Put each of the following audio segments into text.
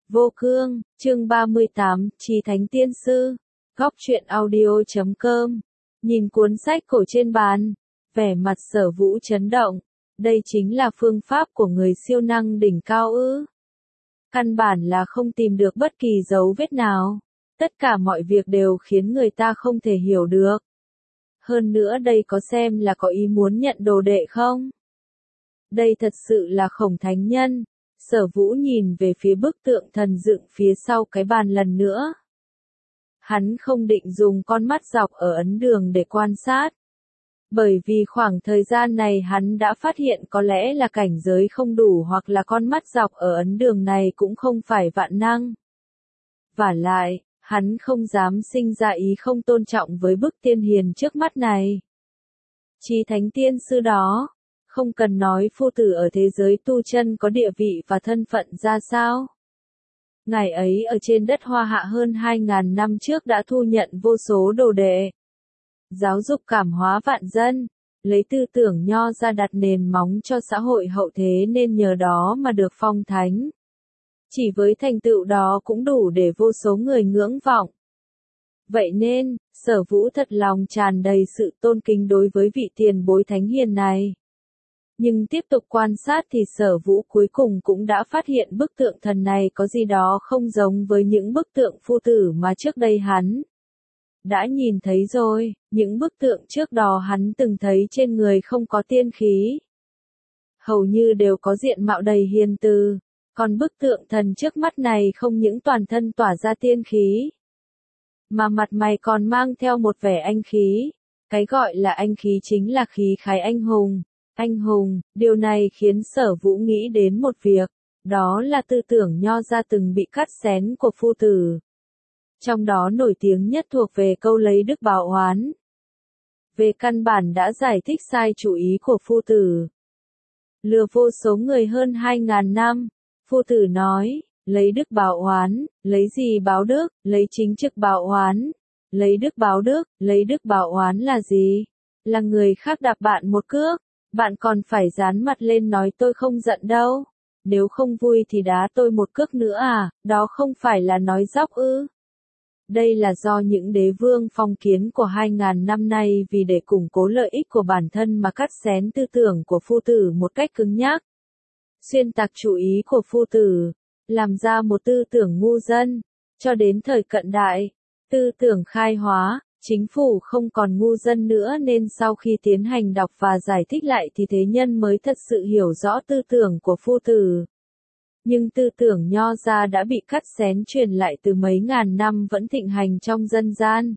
Vô cương, chương 38, Chí Thánh Tiên Sư, Góc truyện audio.com. Nhìn cuốn sách cổ trên bàn, vẻ mặt Sở Vũ chấn động. Đây chính là phương pháp của người siêu năng đỉnh cao ư? Căn bản là không tìm được bất kỳ dấu vết nào. Tất cả mọi việc đều khiến người ta không thể hiểu được. Hơn nữa đây có xem là có ý muốn nhận đồ đệ không? Đây thật sự là Khổng Thánh Nhân. Sở Vũ nhìn về phía bức tượng thần dựng phía sau cái bàn lần nữa. Hắn không định dùng con mắt dọc ở ấn đường để quan sát. Bởi vì khoảng thời gian này hắn đã phát hiện có lẽ là cảnh giới không đủ hoặc là con mắt dọc ở ấn đường này cũng không phải vạn năng. Vả lại, hắn không dám sinh ra ý không tôn trọng với bức tiên hiền trước mắt này. Chí Thánh Tiên Sư đó, không cần nói phu tử ở thế giới tu chân có địa vị và thân phận ra sao. Ngài ấy ở trên đất Hoa Hạ hơn 2.000 năm trước đã thu nhận vô số đồ đệ. Giáo dục cảm hóa vạn dân, lấy tư tưởng Nho ra đặt nền móng cho xã hội hậu thế nên nhờ đó mà được phong thánh. Chỉ với thành tựu đó cũng đủ để vô số người ngưỡng vọng. Vậy nên, Sở Vũ thật lòng tràn đầy sự tôn kính đối với vị tiền bối thánh hiền này. Nhưng tiếp tục quan sát thì Sở Vũ cuối cùng cũng đã phát hiện bức tượng thần này có gì đó không giống với những bức tượng phu tử mà trước đây hắn đã nhìn thấy rồi. Những bức tượng trước đó hắn từng thấy trên người không có tiên khí. Hầu như đều có diện mạo đầy hiền từ. Còn bức tượng thần trước mắt này không những toàn thân tỏa ra tiên khí, mà mặt mày còn mang theo một vẻ anh khí. Cái gọi là anh khí chính là khí khái anh hùng. Anh hùng, điều này khiến Sở Vũ nghĩ đến một việc, đó là tư tưởng Nho ra từng bị cắt xén của phu tử. Trong đó nổi tiếng nhất thuộc về câu lấy đức báo oán. Về căn bản đã giải thích sai chủ ý của phu tử. Lừa vô số người hơn 2.000 năm, phu tử nói, lấy đức báo oán, lấy gì báo đức, lấy chính trực báo oán, lấy đức báo đức, lấy đức báo oán là gì? Là người khác đạp bạn một cước. Bạn còn phải dán mặt lên nói tôi không giận đâu. Nếu không vui thì đá tôi một cước nữa à, đó không phải là nói dóc ư. Đây là do những đế vương phong kiến của 2.000 năm nay vì để củng cố lợi ích của bản thân mà cắt xén tư tưởng của phu tử một cách cứng nhắc. Xuyên tạc chủ ý của phu tử, làm ra một tư tưởng ngu dân. Cho đến thời cận đại, tư tưởng khai hóa. Chính phủ không còn ngu dân nữa nên sau khi tiến hành đọc và giải thích lại thì thế nhân mới thật sự hiểu rõ tư tưởng của phu tử. Nhưng tư tưởng Nho ra đã bị cắt xén truyền lại từ mấy ngàn năm vẫn thịnh hành trong dân gian.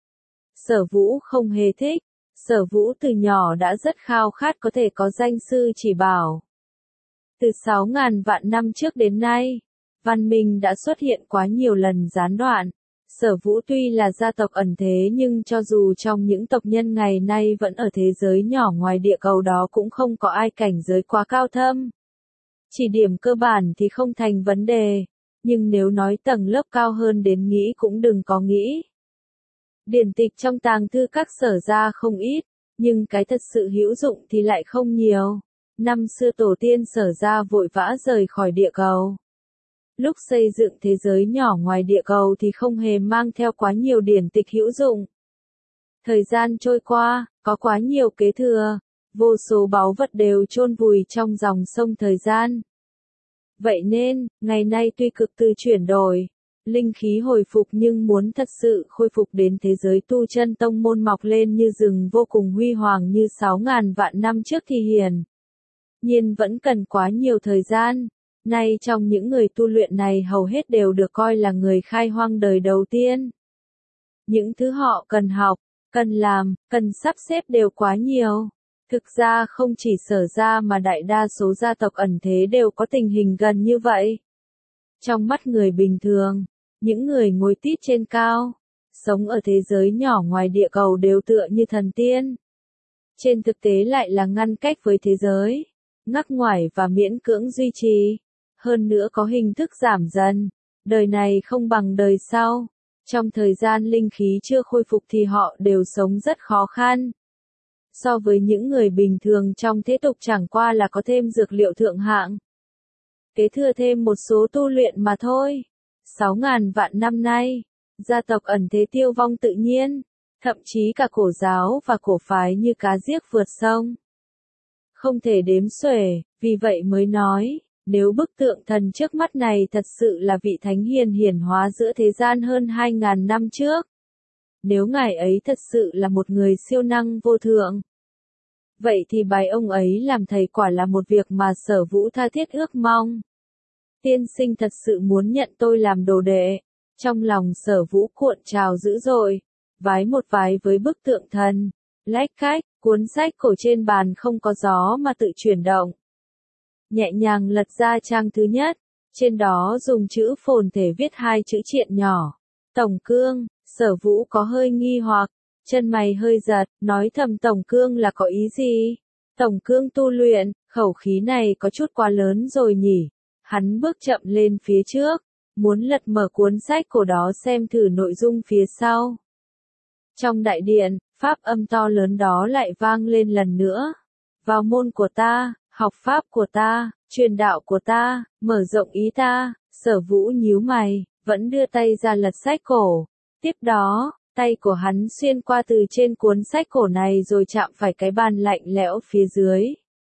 Sở Vũ không hề thích. Sở Vũ từ nhỏ đã rất khao khát có thể có danh sư chỉ bảo. Từ 6.000 vạn năm trước đến nay, văn minh đã xuất hiện quá nhiều lần gián đoạn. Sở Vũ tuy là gia tộc ẩn thế nhưng cho dù trong những tộc nhân ngày nay vẫn ở thế giới nhỏ ngoài địa cầu đó cũng không có ai cảnh giới quá cao thâm. Chỉ điểm cơ bản thì không thành vấn đề, nhưng nếu nói tầng lớp cao hơn đến nghĩ cũng đừng có nghĩ. Điển tịch trong tàng thư các Sở gia không ít, nhưng cái thật sự hữu dụng thì lại không nhiều. Năm xưa tổ tiên Sở gia vội vã rời khỏi địa cầu. Lúc xây dựng thế giới nhỏ ngoài địa cầu thì không hề mang theo quá nhiều điển tịch hữu dụng. Thời gian trôi qua, có quá nhiều kế thừa, vô số báu vật đều chôn vùi trong dòng sông thời gian. Vậy nên, ngày nay tuy cực từ chuyển đổi, linh khí hồi phục nhưng muốn thật sự khôi phục đến thế giới tu chân tông môn mọc lên như rừng vô cùng huy hoàng như 6.000 vạn năm trước thì hiển nhiên vẫn cần quá nhiều thời gian. Nay trong những người tu luyện này hầu hết đều được coi là người khai hoang đời đầu tiên. Những thứ họ cần học, cần làm, cần sắp xếp đều quá nhiều. Thực ra không chỉ Sở gia mà đại đa số gia tộc ẩn thế đều có tình hình gần như vậy. Trong mắt người bình thường, những người ngồi tít trên cao, sống ở thế giới nhỏ ngoài địa cầu đều tựa như thần tiên. Trên thực tế lại là ngăn cách với thế giới, ngắc ngoải và miễn cưỡng duy trì. Hơn nữa có hình thức giảm dần, đời này không bằng đời sau. Trong thời gian linh khí chưa khôi phục thì họ đều sống rất khó khăn. So với những người bình thường trong thế tục chẳng qua là có thêm dược liệu thượng hạng. kế thừa thêm một số tu luyện mà thôi. 6.000 vạn năm nay, gia tộc ẩn thế tiêu vong tự nhiên, thậm chí cả cổ giáo và cổ phái như cá giếc vượt sông. Không thể đếm xuể, vì vậy mới nói, nếu bức tượng thần trước mắt này thật sự là vị thánh hiền hiển hóa giữa thế gian hơn 2.000 năm trước. Nếu ngài ấy thật sự là một người siêu năng vô thượng, vậy thì bài ông ấy làm thầy quả là một việc mà Sở Vũ tha thiết ước mong. Tiên sinh thật sự muốn nhận tôi làm đồ đệ. Trong lòng Sở Vũ cuộn trào dữ dội, vái một vái với bức tượng thần. Lách cách, cuốn sách cổ trên bàn không có gió mà tự chuyển động. Nhẹ nhàng lật ra trang thứ nhất, trên đó dùng chữ phồn thể viết hai chữ triện nhỏ. Tổng cương. Sở Vũ có hơi nghi hoặc, chân mày hơi giật, nói thầm tổng cương là có ý gì? Tổng cương tu luyện, khẩu khí này có chút quá lớn rồi nhỉ. Hắn bước chậm lên phía trước, muốn lật mở cuốn sách cổ đó xem thử nội dung phía sau. Trong đại điện, pháp âm to lớn đó lại vang lên lần nữa. Vào môn của ta, học pháp của ta, truyền đạo của ta, mở rộng ý ta. Sở Vũ nhíu mày, vẫn đưa tay ra lật sách cổ. Tiếp đó, tay của hắn xuyên qua từ trên cuốn sách cổ này rồi chạm phải cái bàn lạnh lẽo phía dưới.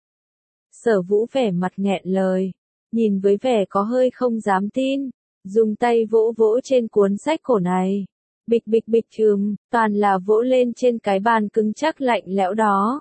Sở Vũ vẻ mặt nghẹn lời, nhìn với vẻ có hơi không dám tin, dùng tay vỗ vỗ trên cuốn sách cổ này. Bịch bịch bịch toàn là vỗ lên trên cái bàn cứng chắc lạnh lẽo đó.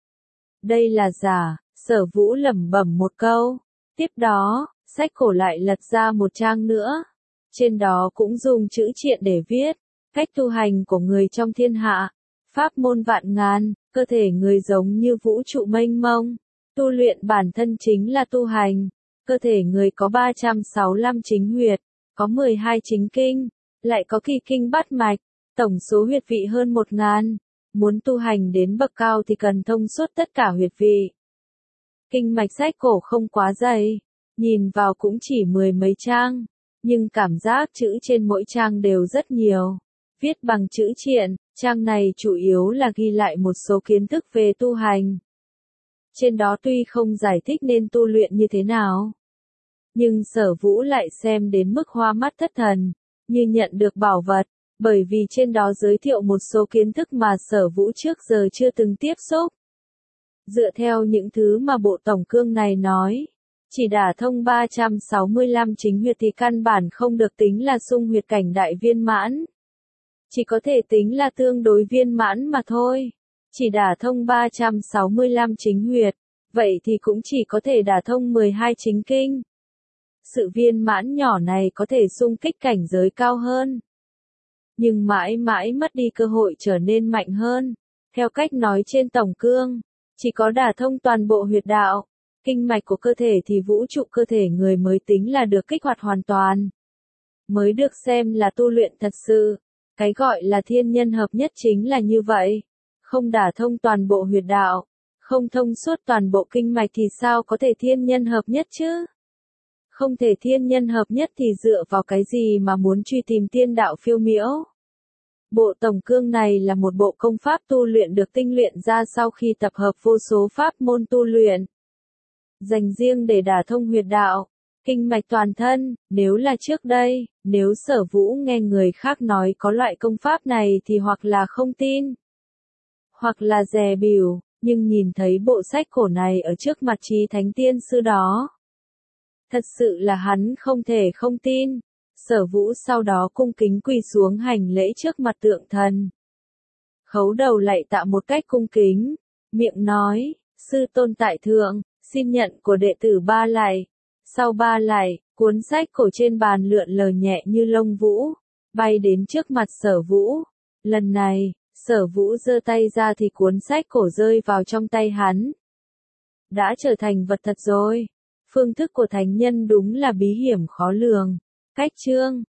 Đây là giả, Sở Vũ lẩm bẩm một câu. Tiếp đó, sách cổ lại lật ra một trang nữa. Trên đó cũng dùng chữ triện để viết. Cách tu hành của người trong thiên hạ, pháp môn vạn ngàn, cơ thể người giống như vũ trụ mênh mông, tu luyện bản thân chính là tu hành, cơ thể người có 365 chính huyệt, có 12 chính kinh, lại có kỳ kinh bát mạch, tổng số huyệt vị hơn 1.000, muốn tu hành đến bậc cao thì cần thông suốt tất cả huyệt vị. Kinh mạch sách cổ không quá dày, nhìn vào cũng chỉ 10 mấy trang, nhưng cảm giác chữ trên mỗi trang đều rất nhiều. Viết bằng chữ triện, trang này chủ yếu là ghi lại một số kiến thức về tu hành. Trên đó tuy không giải thích nên tu luyện như thế nào, nhưng Sở Vũ lại xem đến mức hoa mắt thất thần, như nhận được bảo vật, bởi vì trên đó giới thiệu một số kiến thức mà Sở Vũ trước giờ chưa từng tiếp xúc. Dựa theo những thứ mà bộ tổng cương này nói, chỉ đả thông 365 chính huyệt thì căn bản không được tính là xung huyệt cảnh đại viên mãn. Chỉ có thể tính là tương đối viên mãn mà thôi. Chỉ đả thông 365 chính huyệt, vậy thì cũng chỉ có thể đả thông 12 chính kinh. Sự viên mãn nhỏ này có thể xung kích cảnh giới cao hơn, nhưng mãi mãi mất đi cơ hội trở nên mạnh hơn. Theo cách nói trên tổng cương, chỉ có đả thông toàn bộ huyệt đạo, kinh mạch của cơ thể thì vũ trụ cơ thể người mới tính là được kích hoạt hoàn toàn, mới được xem là tu luyện thật sự. Cái gọi là thiên nhân hợp nhất chính là như vậy. Không đả thông toàn bộ huyệt đạo, không thông suốt toàn bộ kinh mạch thì sao có thể thiên nhân hợp nhất chứ? Không thể thiên nhân hợp nhất thì dựa vào cái gì mà muốn truy tìm tiên đạo phiêu miễu? Bộ tổng cương này là một bộ công pháp tu luyện được tinh luyện ra sau khi tập hợp vô số pháp môn tu luyện, dành riêng để đả thông huyệt đạo, kinh mạch toàn thân. Nếu là trước đây, nếu Sở Vũ nghe người khác nói có loại công pháp này thì hoặc là không tin, hoặc là dè bỉu, nhưng nhìn thấy bộ sách cổ này ở trước mặt Chí Thánh Tiên Sư đó, thật sự là hắn không thể không tin. Sở Vũ sau đó cung kính quỳ xuống hành lễ trước mặt tượng thần. Khấu đầu lạy tạ một cách cung kính, miệng nói, sư tôn tại thượng, xin nhận của đệ tử ba lạy. Sau ba lạy, cuốn sách cổ trên bàn lượn lờ nhẹ như lông vũ, bay đến trước mặt Sở Vũ. Lần này, Sở Vũ giơ tay ra thì cuốn sách cổ rơi vào trong tay hắn. Đã trở thành vật thật rồi. Phương thức của thánh nhân đúng là bí hiểm khó lường. Cách chương